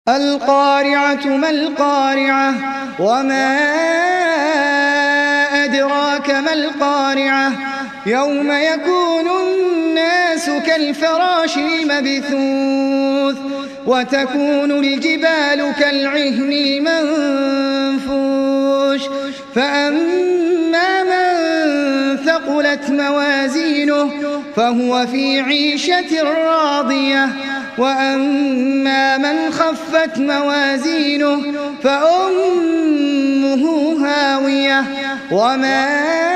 القارعة ما القارعة وما أدراك ما القارعة يوم يكون الناس كالفراش المبثوث وتكون الجبال كالعهن المنفوش فأما من ثقلت موازينه فهو في عيشة راضية وأما من خفت موازينه فأمه هاوية وما